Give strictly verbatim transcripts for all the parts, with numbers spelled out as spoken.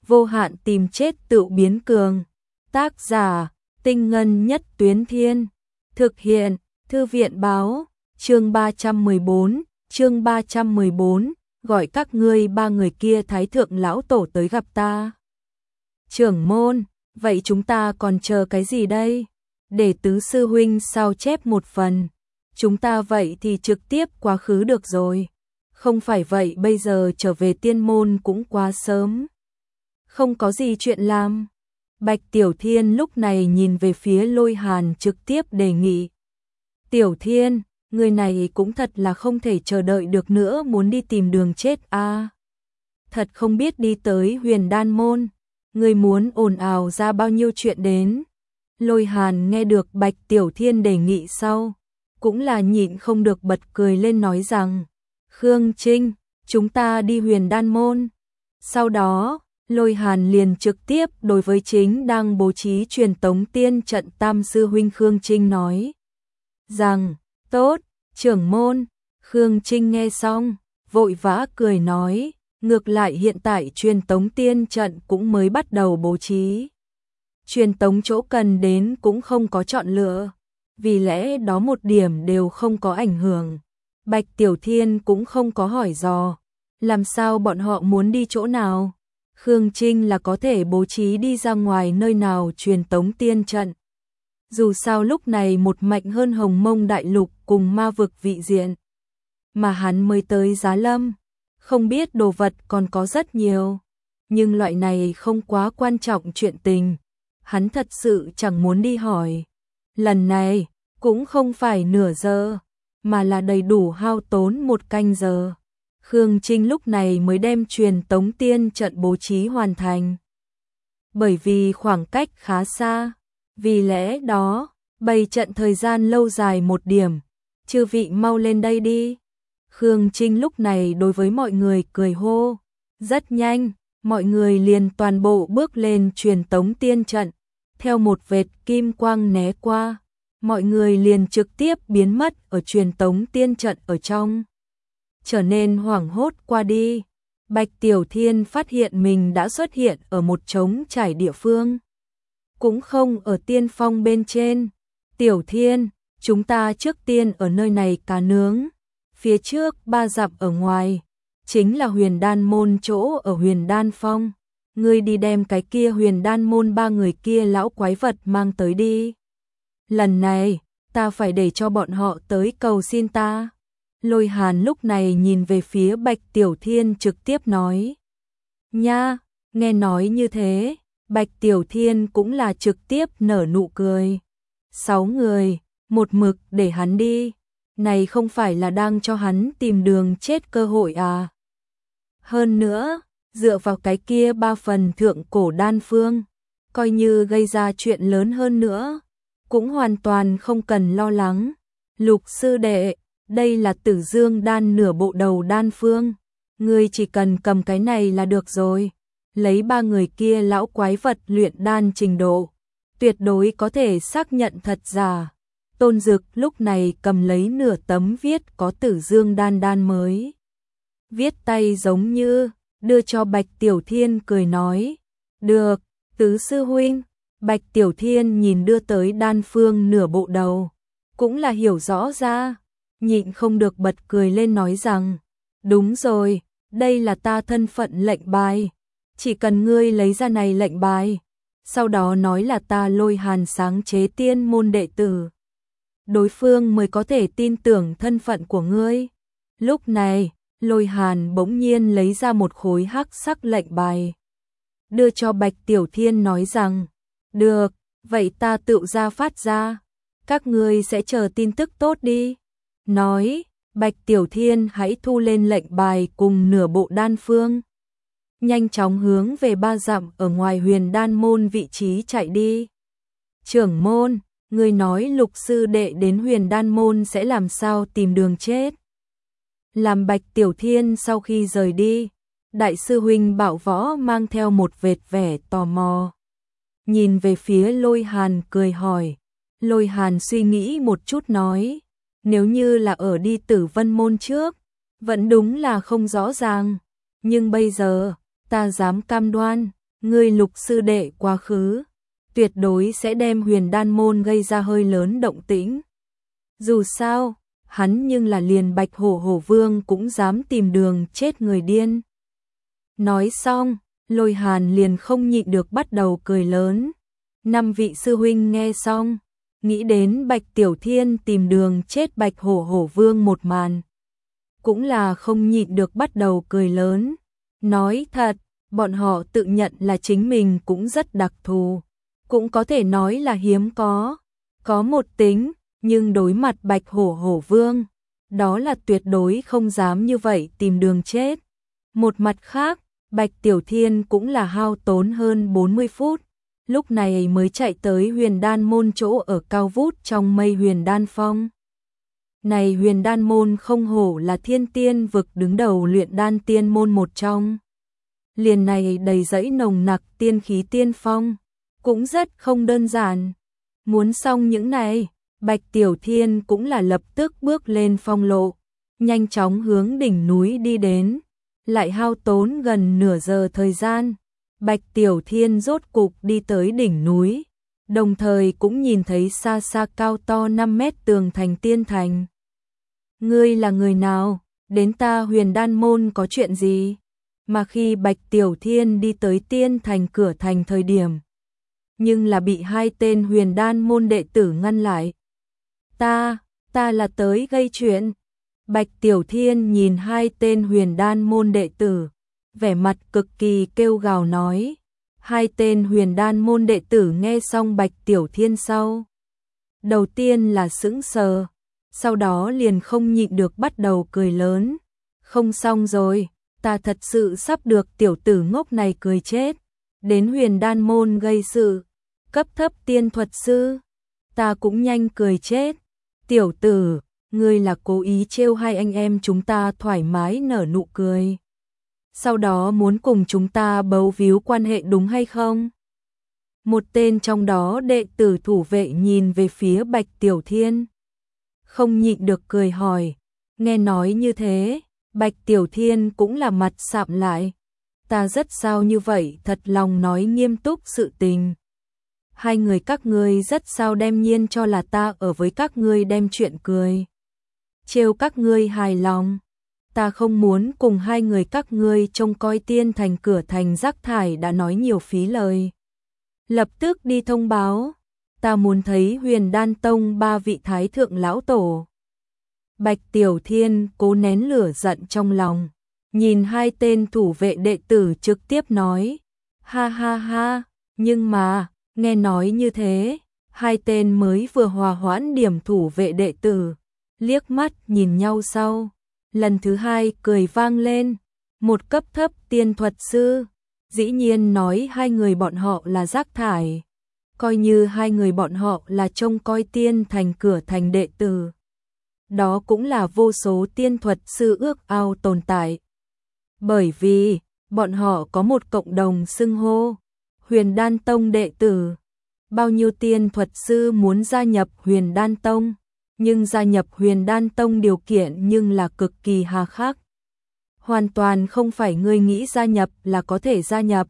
vô hạn tìm chết tự biến cường. Tác giả, Tinh Ngân Nhất Tuyến Thiên. Thực hiện, Thư viện Báo. Chương ba trăm mười bốn, chương ba trăm mười bốn, gọi các ngươi ba người kia Thái thượng lão tổ tới gặp ta. Trưởng môn, vậy chúng ta còn chờ cái gì đây? Để tứ sư huynh sao chép một phần. Chúng ta vậy thì trực tiếp quá khứ được rồi. Không phải vậy bây giờ trở về tiên môn cũng quá sớm. Không có gì chuyện làm. Bạch Tiểu Thiên lúc này nhìn về phía Lôi Hàn trực tiếp đề nghị. Tiểu Thiên, người này cũng thật là không thể chờ đợi được nữa, muốn đi tìm đường chết a. À, thật không biết đi tới Huyền Đan môn, người muốn ồn ào ra bao nhiêu chuyện đến. Lôi Hàn nghe được Bạch Tiểu Thiên đề nghị sau, cũng là nhịn không được bật cười lên nói rằng, Khương Trinh, chúng ta đi Huyền Đan môn. Sau đó, Lôi Hàn liền trực tiếp đối với chính đang bố trí truyền tống tiên trận Tam sư huynh Khương Trinh nói rằng, tốt, trưởng môn. Khương Trinh nghe xong, vội vã cười nói, ngược lại hiện tại truyền tống tiên trận cũng mới bắt đầu bố trí. Truyền tống chỗ cần đến cũng không có chọn lựa, vì lẽ đó một điểm đều không có ảnh hưởng. Bạch Tiểu Thiên cũng không có hỏi dò, làm sao bọn họ muốn đi chỗ nào. Khương Trinh là có thể bố trí đi ra ngoài nơi nào truyền tống tiên trận. Dù sao lúc này một mạnh hơn Hồng Mông Đại Lục cùng ma vực vị diện. Mà hắn mới tới Giá Lâm, không biết đồ vật còn có rất nhiều. Nhưng loại này không quá quan trọng chuyện tình. Hắn thật sự chẳng muốn đi hỏi. Lần này, cũng không phải nửa giờ, mà là đầy đủ hao tốn một canh giờ. Khương Trinh lúc này mới đem truyền tống tiên trận bố trí hoàn thành. Bởi vì khoảng cách khá xa, vì lẽ đó, bày trận thời gian lâu dài một điểm. Chư vị mau lên đây đi. Khương Trinh lúc này đối với mọi người cười hô. Rất nhanh, mọi người liền toàn bộ bước lên truyền tống tiên trận. Theo một vệt kim quang né qua, mọi người liền trực tiếp biến mất ở truyền tống tiên trận ở trong. Trở nên hoảng hốt qua đi. Bạch Tiểu Thiên phát hiện mình đã xuất hiện ở một trống trải địa phương. Cũng không ở tiên phong bên trên. Tiểu Thiên, chúng ta trước tiên ở nơi này cá nướng. Phía trước ba dặm ở ngoài, chính là Huyền Đan môn chỗ ở Huyền Đan phong. Ngươi đi đem cái kia Huyền Đan môn ba người kia lão quái vật mang tới đi. Lần này, ta phải để cho bọn họ tới cầu xin ta. Lôi Hàn lúc này nhìn về phía Bạch Tiểu Thiên trực tiếp nói. Nha, nghe nói như thế, Bạch Tiểu Thiên cũng là trực tiếp nở nụ cười. Sáu người, một mực để hắn đi. Này không phải là đang cho hắn tìm đường chết cơ hội à. Hơn nữa, dựa vào cái kia ba phần thượng cổ đan phương, coi như gây ra chuyện lớn hơn nữa, cũng hoàn toàn không cần lo lắng. Lục sư đệ, đây là Tử Dương đan nửa bộ đầu đan phương, ngươi chỉ cần cầm cái này là được rồi. Lấy ba người kia lão quái vật luyện đan trình độ, tuyệt đối có thể xác nhận thật giả. Tôn Dực lúc này cầm lấy nửa tấm viết có Tử Dương đan đan mới. Viết tay giống như, đưa cho Bạch Tiểu Thiên cười nói. Được, tứ sư huynh. Bạch Tiểu Thiên nhìn đưa tới đan phương nửa bộ đầu, cũng là hiểu rõ ra, nhịn không được bật cười lên nói rằng, đúng rồi, đây là ta thân phận lệnh bài, chỉ cần ngươi lấy ra này lệnh bài, sau đó nói là ta Lôi Hàn sáng chế tiên môn đệ tử, đối phương mới có thể tin tưởng thân phận của ngươi. Lúc này, Lôi Hàn bỗng nhiên lấy ra một khối hắc sắc lệnh bài, đưa cho Bạch Tiểu Thiên nói rằng, được, vậy ta tự ra phát ra, các ngươi sẽ chờ tin tức tốt đi. Nói, Bạch Tiểu Thiên hãy thu lên lệnh bài cùng nửa bộ đan phương. Nhanh chóng hướng về ba dặm ở ngoài Huyền Đan môn vị trí chạy đi. Trưởng môn, người nói lục sư đệ đến Huyền Đan môn sẽ làm sao tìm đường chết. Làm Bạch Tiểu Thiên sau khi rời đi, đại sư huynh Bảo Võ mang theo một vệt vẻ tò mò. Nhìn về phía Lôi Hàn cười hỏi. Lôi Hàn suy nghĩ một chút nói, nếu như là ở đi Tử Vân môn trước, vẫn đúng là không rõ ràng, nhưng bây giờ, ta dám cam đoan, ngươi Lục sư đệ quá khứ, tuyệt đối sẽ đem Huyền Đan môn gây ra hơi lớn động tĩnh. Dù sao, hắn nhưng là liền Bạch Hổ Hổ Vương cũng dám tìm đường chết người điên. Nói xong, Lôi Hàn liền không nhịn được bắt đầu cười lớn. Năm vị sư huynh nghe xong, nghĩ đến Bạch Tiểu Thiên tìm đường chết Bạch Hổ Hổ Vương một màn, cũng là không nhịn được bắt đầu cười lớn. Nói thật, bọn họ tự nhận là chính mình cũng rất đặc thù, cũng có thể nói là hiếm có, có một tính, nhưng đối mặt Bạch Hổ Hổ Vương, đó là tuyệt đối không dám như vậy tìm đường chết. Một mặt khác, Bạch Tiểu Thiên cũng là hao tốn hơn bốn mươi phút, lúc này mới chạy tới Huyền Đan môn chỗ ở cao vút trong mây Huyền Đan Phong. Này Huyền Đan môn không hổ là thiên tiên vực đứng đầu luyện đan tiên môn một trong. Liền này đầy dẫy nồng nặc tiên khí tiên phong, cũng rất không đơn giản. Muốn xong những này, Bạch Tiểu Thiên cũng là lập tức bước lên phong lộ, nhanh chóng hướng đỉnh núi đi đến, lại hao tốn gần nửa giờ thời gian. Bạch Tiểu Thiên rốt cục đi tới đỉnh núi, đồng thời cũng nhìn thấy xa xa cao to năm mét tường thành tiên thành. Ngươi là người nào? Đến ta Huyền Đan môn có chuyện gì? Mà khi Bạch Tiểu Thiên đi tới tiên thành cửa thành thời điểm, nhưng là bị hai tên Huyền Đan môn đệ tử ngăn lại. Ta, ta là tới gây chuyện. Bạch Tiểu Thiên nhìn hai tên Huyền Đan môn đệ tử, vẻ mặt cực kỳ kêu gào nói. Hai tên Huyền Đan môn đệ tử nghe xong Bạch Tiểu Thiên sau, đầu tiên là sững sờ, sau đó liền không nhịn được bắt đầu cười lớn. Không xong rồi, ta thật sự sắp được tiểu tử ngốc này cười chết. Đến Huyền Đan môn gây sự, cấp thấp tiên thuật sư, ta cũng nhanh cười chết. Tiểu tử, ngươi là cố ý trêu hai anh em chúng ta thoải mái nở nụ cười, sau đó muốn cùng chúng ta bấu víu quan hệ đúng hay không? Một tên trong đó đệ tử thủ vệ nhìn về phía Bạch Tiểu Thiên, không nhịn được cười hỏi. Nghe nói như thế, Bạch Tiểu Thiên cũng là mặt sạm lại. Ta rất sao như vậy, thật lòng nói nghiêm túc sự tình. Hai người các ngươi rất sao đem nhiên cho là ta ở với các ngươi đem chuyện cười, trêu các ngươi hài lòng. Ta không muốn cùng hai người các ngươi trông coi tiên thành cửa thành rác thải đã nói nhiều phí lời. Lập tức đi thông báo, ta muốn thấy Huyền Đan Tông ba vị thái thượng lão tổ. Bạch Tiểu Thiên cố nén lửa giận trong lòng, nhìn hai tên thủ vệ đệ tử trực tiếp nói. Ha ha ha, nhưng mà, nghe nói như thế, hai tên mới vừa hòa hoãn điểm thủ vệ đệ tử, liếc mắt nhìn nhau sau, lần thứ hai cười vang lên. Một cấp thấp tiên thuật sư, dĩ nhiên nói hai người bọn họ là rác thải, coi như hai người bọn họ là trông coi tiên thành cửa thành đệ tử. Đó cũng là vô số tiên thuật sư ước ao tồn tại. Bởi vì, bọn họ có một cộng đồng xưng hô, Huyền Đan Tông đệ tử. Bao nhiêu tiên thuật sư muốn gia nhập Huyền Đan Tông, nhưng gia nhập Huyền Đan Tông điều kiện nhưng là cực kỳ hà khắc. Hoàn toàn không phải ngươi nghĩ gia nhập là có thể gia nhập.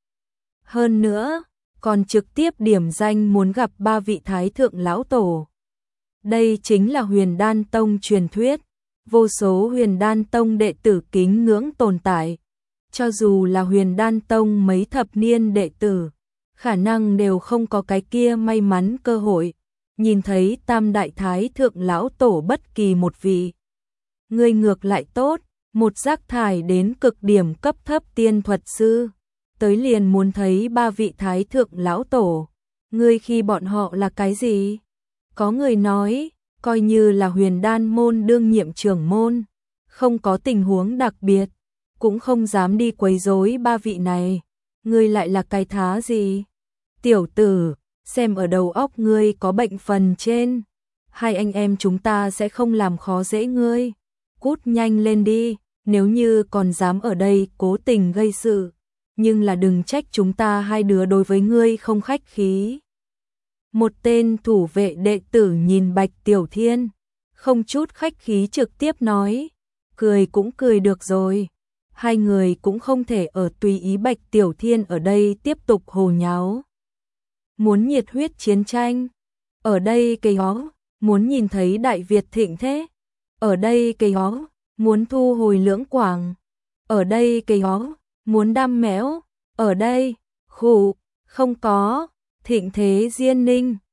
Hơn nữa, còn trực tiếp điểm danh muốn gặp ba vị thái thượng lão tổ. Đây chính là Huyền Đan Tông truyền thuyết, vô số Huyền Đan Tông đệ tử kính ngưỡng tồn tại. Cho dù là Huyền Đan Tông mấy thập niên đệ tử, khả năng đều không có cái kia may mắn cơ hội nhìn thấy tam đại thái thượng lão tổ bất kỳ một vị. Ngươi ngược lại tốt, một rác thải đến cực điểm cấp thấp tiên thuật sư, tới liền muốn thấy ba vị thái thượng lão tổ. Ngươi khi bọn họ là cái gì? Có người nói, coi như là Huyền Đan môn đương nhiệm trưởng môn, không có tình huống đặc biệt, cũng không dám đi quấy rối ba vị này. Ngươi lại là cái thá gì? Tiểu tử, xem ở đầu óc ngươi có bệnh phần trên. Hai anh em chúng ta sẽ không làm khó dễ ngươi. Cút nhanh lên đi, nếu như còn dám ở đây cố tình gây sự, nhưng là đừng trách chúng ta hai đứa đối với ngươi không khách khí. Một tên thủ vệ đệ tử nhìn Bạch Tiểu Thiên, không chút khách khí trực tiếp nói. Cười cũng cười được rồi. hai người cũng không thể ở tùy ý Bạch Tiểu Thiên ở đây tiếp tục hồ nháo. Muốn nhiệt huyết chiến tranh, ở đây cây hó, muốn nhìn thấy Đại Việt thịnh thế, ở đây cây hó, muốn thu hồi Lưỡng Quảng, ở đây cây hó, muốn đam mẽo, ở đây, khủ, không có, thịnh thế Diên Ninh.